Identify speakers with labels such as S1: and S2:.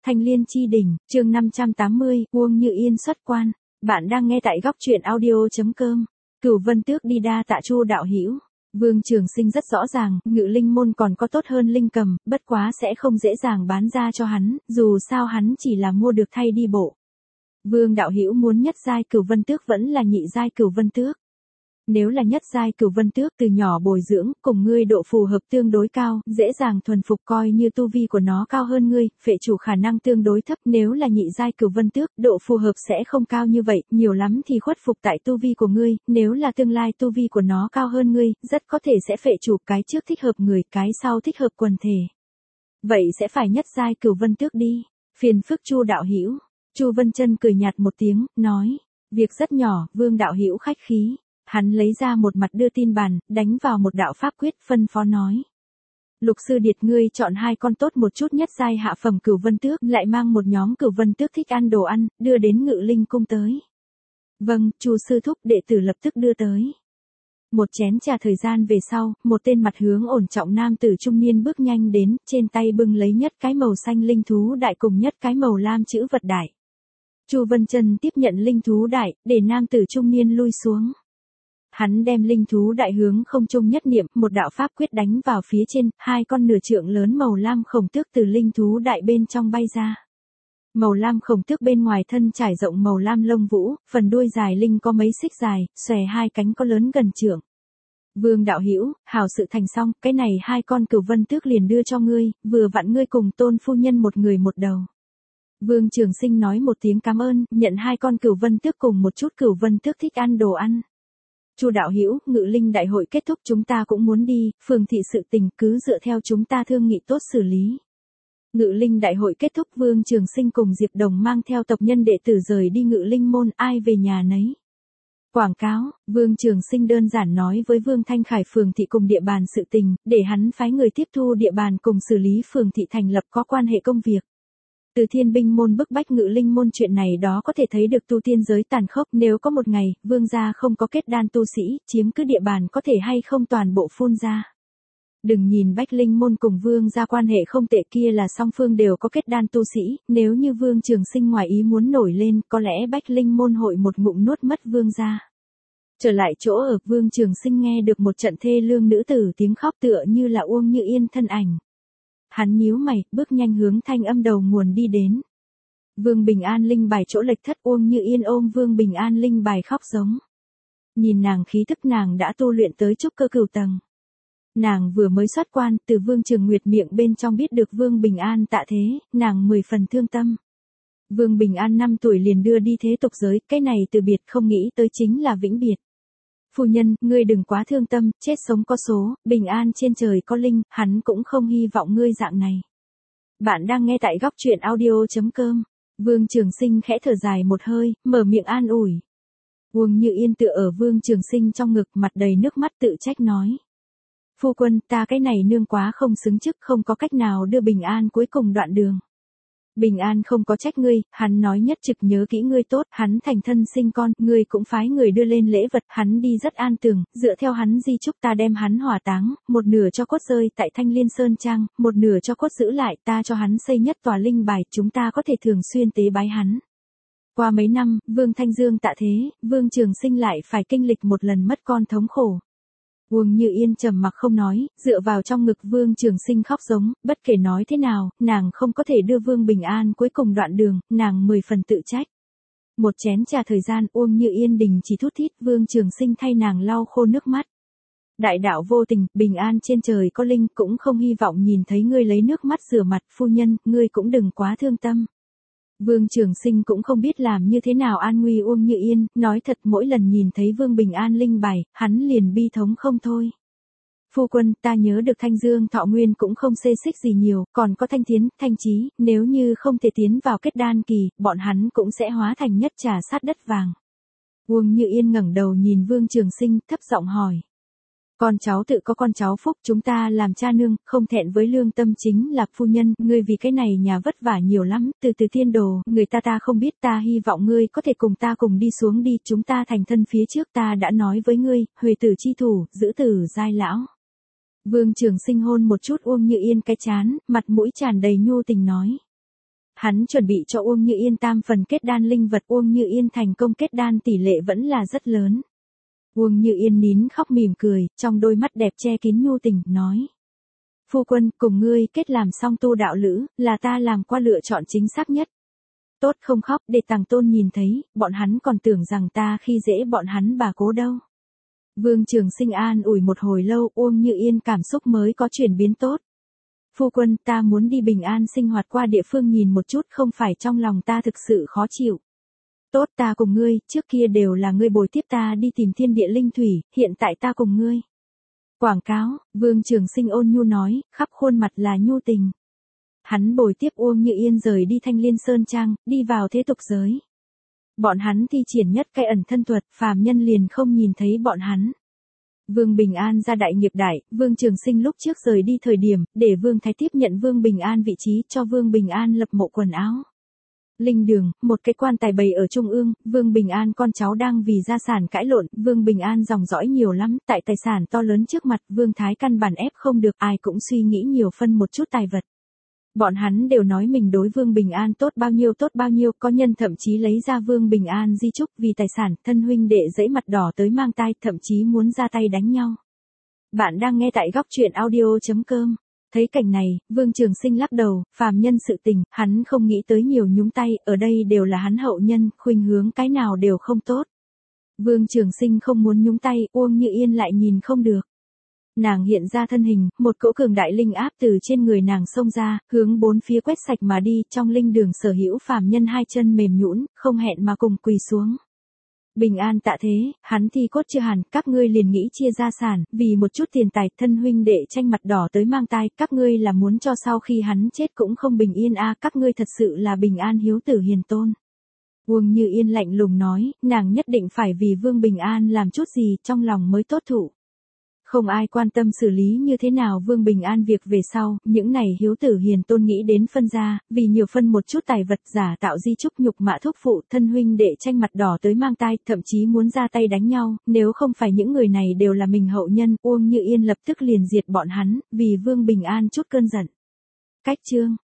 S1: Thanh Liên chi đỉnh, chương 580, Uông Như Yên xuất quan. Bạn đang nghe tại góc truyện audio.com. Cửu Vân Tước đi đa tạ Chu đạo hữu. Vương Trường Sinh rất rõ ràng, Ngự Linh môn còn có tốt hơn linh cầm, bất quá sẽ không dễ dàng bán ra cho hắn, dù sao hắn chỉ là mua được thay đi bộ. Vương đạo hữu muốn nhất giai Cửu Vân Tước vẫn là nhị giai Cửu Vân Tước? Nếu là nhất giai Cửu Vân Tước từ nhỏ bồi dưỡng, cùng ngươi độ phù hợp tương đối cao, dễ dàng thuần phục, coi như tu vi của nó cao hơn ngươi, phệ chủ khả năng tương đối thấp. Nếu là nhị giai Cửu Vân Tước, độ phù hợp sẽ không cao như vậy, nhiều lắm thì khuất phục tại tu vi của ngươi. Nếu là tương lai tu vi của nó cao hơn ngươi, rất có thể sẽ phệ chủ, cái trước thích hợp người, cái sau thích hợp quần thể. Vậy sẽ phải nhất giai Cửu Vân Tước đi. Phiền phức Chu đạo hữu. Chu Vân Chân cười nhạt một tiếng, nói: Việc rất nhỏ, Vương đạo hữu khách khí. Hắn lấy ra một mặt đưa tin bàn, đánh vào một đạo pháp quyết, phân phó nói: Lục sư điệt, ngươi chọn 2 con tốt một chút nhất giai hạ phẩm Cửu Vân Tước, lại mang một nhóm Cửu Vân Tước thích ăn đồ ăn, đưa đến Ngự Linh cung tới. Vâng, Chu sư thúc, đệ tử lập tức đưa tới. Một chén trà thời gian về sau, một tên mặt hướng ổn trọng nam tử trung niên bước nhanh đến, trên tay bưng lấy nhất cái màu xanh linh thú đại cùng nhất cái màu lam chữ vật đại. Chu Vân Chân tiếp nhận linh thú đại, để nam tử trung niên lui xuống. Hắn đem linh thú đại hướng không trung nhất niệm, một đạo pháp quyết đánh vào phía trên, 2 con nửa trượng lớn màu lam khổng tước từ linh thú đại bên trong bay ra. Màu lam khổng tước bên ngoài thân trải rộng màu lam lông vũ, phần đuôi dài linh có mấy xích dài, xòe 2 cánh có lớn gần trượng. Vương đạo hữu, hảo sự thành xong, cái này 2 con Cửu Vân Tước liền đưa cho ngươi, vừa vặn ngươi cùng Tôn phu nhân một người một đầu. Vương Trường Sinh nói một tiếng cảm ơn, nhận 2 con Cửu Vân Tước cùng một chút Cửu Vân Tước thích ăn đồ ăn. Chu đạo hữu, Ngự Linh đại hội kết thúc, chúng ta cũng muốn đi, phường thị sự tình cứ dựa theo chúng ta thương nghị tốt xử lý. Ngự Linh đại hội kết thúc, Vương Trường Sinh cùng Diệp Đồng mang theo tộc nhân đệ tử rời đi Ngự Linh môn, ai về nhà nấy. Quảng cáo, Vương Trường Sinh đơn giản nói với Vương Thanh Khải phường thị cùng địa bàn sự tình, để hắn phái người tiếp thu địa bàn cùng xử lý phường thị thành lập có quan hệ công việc. Từ Thiên Binh môn bức bách Ngự Linh môn chuyện này đó có thể thấy được tu tiên giới tàn khốc, nếu có một ngày, Vương gia không có kết đan tu sĩ, chiếm cứ địa bàn có thể hay không toàn bộ phun ra. Đừng nhìn Bách Linh môn cùng Vương gia quan hệ không tệ, kia là song phương đều có kết đan tu sĩ, nếu như Vương Trường Sinh ngoài ý muốn nổi lên, có lẽ Bách Linh môn hội một ngụm nuốt mất Vương gia. Trở lại chỗ ở, Vương Trường Sinh nghe được một trận thê lương nữ tử tiếng khóc, tựa như là Uông Như Yên thân ảnh. Hắn nhíu mày, bước nhanh hướng thanh âm đầu nguồn đi đến. Vương Bình An linh bài chỗ lệch thất, Uông Như Yên ôm Vương Bình An linh bài khóc giống. Nhìn nàng khí thức, nàng đã tu luyện tới trúc cơ cửu tầng. Nàng vừa mới xuất quan, từ Vương Trường Nguyệt miệng bên trong biết được Vương Bình An tạ thế, nàng 10 phần thương tâm. Vương Bình An 5 tuổi liền đưa đi thế tục giới, cái này từ biệt không nghĩ tới chính là vĩnh biệt. Phu nhân, ngươi đừng quá thương tâm, chết sống có số, bình an trên trời có linh, hắn cũng không hy vọng ngươi dạng này. Bạn đang nghe tại góc truyện audio.com. Vương Trường Sinh khẽ thở dài một hơi, mở miệng an ủi. Uông Như Yên tựa ở Vương Trường Sinh trong ngực, mặt đầy nước mắt tự trách nói: Phu quân, ta cái này nương quá không xứng chức, không có cách nào đưa Bình An cuối cùng đoạn đường. Bình An không có trách ngươi, hắn nói nhất trực nhớ kỹ ngươi tốt, hắn thành thân sinh con, ngươi cũng phái người đưa lên lễ vật, hắn đi rất an tường, dựa theo hắn di chúc ta đem hắn hỏa táng, một nửa cho cốt rơi tại Thanh Liên Sơn Trang, một nửa cho cốt giữ lại, ta cho hắn xây nhất tòa linh bài, chúng ta có thể thường xuyên tế bái hắn. Qua mấy năm, Vương Thanh Dương tạ thế, Vương Trường Sinh lại phải kinh lịch một lần mất con thống khổ. Uông Như Yên trầm mặc không nói, dựa vào trong ngực Vương Trường Sinh khóc giống, bất kể nói thế nào, nàng không có thể đưa Vương Bình An cuối cùng đoạn đường, nàng 10 phần tự trách. Một chén trà thời gian, Uông Như Yên đình chỉ thút thít, Vương Trường Sinh thay nàng lau khô nước mắt. Đại đạo vô tình, Bình An trên trời có linh, cũng không hy vọng nhìn thấy ngươi lấy nước mắt rửa mặt, phu nhân, ngươi cũng đừng quá thương tâm. Vương Trường Sinh cũng không biết làm như thế nào an nguy Uông Như Yên, nói thật mỗi lần nhìn thấy Vương Bình An linh bài, hắn liền bi thống không thôi. Phu quân, ta nhớ được Thanh Dương Thọ Nguyên cũng không xê xích gì nhiều, còn có Thanh Thiến, Thanh Chí, nếu như không thể tiến vào kết đan kỳ, bọn hắn cũng sẽ hóa thành nhất trà sát đất vàng. Uông Như Yên ngẩng đầu nhìn Vương Trường Sinh, thấp giọng hỏi. Con cháu tự có con cháu phúc, chúng ta làm cha nương, không thẹn với lương tâm chính là phu nhân, ngươi vì cái này nhà vất vả nhiều lắm, từ tiên đồ, người ta không biết, ta hy vọng ngươi có thể cùng ta cùng đi xuống đi, chúng ta thành thân phía trước ta đã nói với ngươi, huề tử chi thủ, giữ tử giai lão. Vương Trường Sinh hôn một chút Uông Như Yên cái trán, mặt mũi tràn đầy nhu tình nói. Hắn chuẩn bị cho Uông Như Yên tam phần kết đan linh vật, Uông Như Yên thành công kết đan tỷ lệ vẫn là rất lớn. Uông Như Yên nín khóc mỉm cười, trong đôi mắt đẹp che kín nhu tình, nói. Phu quân, cùng ngươi kết làm song tu đạo lữ, là ta làm qua lựa chọn chính xác nhất. Tốt không khóc, để Tằng Tôn nhìn thấy, bọn hắn còn tưởng rằng ta khi dễ bọn hắn bà cố đâu. Vương Trường Sinh an ủi một hồi lâu, Uông Như Yên cảm xúc mới có chuyển biến tốt. Phu quân, ta muốn đi bình an sinh hoạt qua địa phương nhìn một chút, không phải trong lòng ta thực sự khó chịu. Tốt, ta cùng ngươi, trước kia đều là ngươi bồi tiếp ta đi tìm thiên địa linh thủy, hiện tại ta cùng ngươi. Quảng cáo, Vương Trường Sinh ôn nhu nói, khắp khuôn mặt là nhu tình. Hắn bồi tiếp Uông Như Yên rời đi Thanh Liên Sơn Trang, đi vào thế tục giới. Bọn hắn thi triển nhất cái ẩn thân thuật, phàm nhân liền không nhìn thấy bọn hắn. Vương Bình An ra đại nghiệp đại, Vương Trường Sinh lúc trước rời đi thời điểm, để Vương Thái tiếp nhận Vương Bình An vị trí, cho Vương Bình An lập mộ quần áo. Linh đường, một cái quan tài bày ở trung ương, Vương Bình An con cháu đang vì gia sản cãi lộn, Vương Bình An dòng dõi nhiều lắm, tại tài sản to lớn trước mặt, Vương Thái căn bản ép không được, ai cũng suy nghĩ nhiều phân một chút tài vật. Bọn hắn đều nói mình đối Vương Bình An tốt bao nhiêu, có nhân thậm chí lấy ra Vương Bình An di chúc vì tài sản, thân huynh đệ dẫy mặt đỏ tới mang tai, thậm chí muốn ra tay đánh nhau. Bạn đang nghe tại góc truyện audio.com. Thấy cảnh này, Vương Trường Sinh lắc đầu, phàm nhân sự tình, hắn không nghĩ tới nhiều nhúng tay, ở đây đều là hắn hậu nhân, khuynh hướng cái nào đều không tốt. Vương Trường Sinh không muốn nhúng tay, Uông Như Yên lại nhìn không được. Nàng hiện ra thân hình, một cỗ cường đại linh áp từ trên người nàng xông ra, hướng bốn phía quét sạch mà đi, trong linh đường sở hữu phàm nhân hai chân mềm nhũn, không hẹn mà cùng quỳ xuống. Bình an tạ thế, hắn thi cốt chưa hàn, các ngươi liền nghĩ chia gia sản, vì một chút tiền tài, thân huynh đệ tranh mặt đỏ tới mang tai, các ngươi là muốn cho sau khi hắn chết cũng không bình yên các ngươi thật sự là bình an hiếu tử hiền tôn. Uông Như Yên lạnh lùng nói, nàng nhất định phải vì Vương Bình An làm chút gì, trong lòng mới tốt thụ. Không ai quan tâm xử lý như thế nào Vương Bình An việc về sau, những này hiếu tử hiền tôn nghĩ đến phân ra, vì nhiều phân một chút tài vật giả tạo di chúc nhục mạ thúc phụ, thân huynh đệ tranh mặt đỏ tới mang tai, thậm chí muốn ra tay đánh nhau, nếu không phải những người này đều là mình hậu nhân, Uông Như Yên lập tức liền diệt bọn hắn, vì Vương Bình An chút cơn giận. Cách chương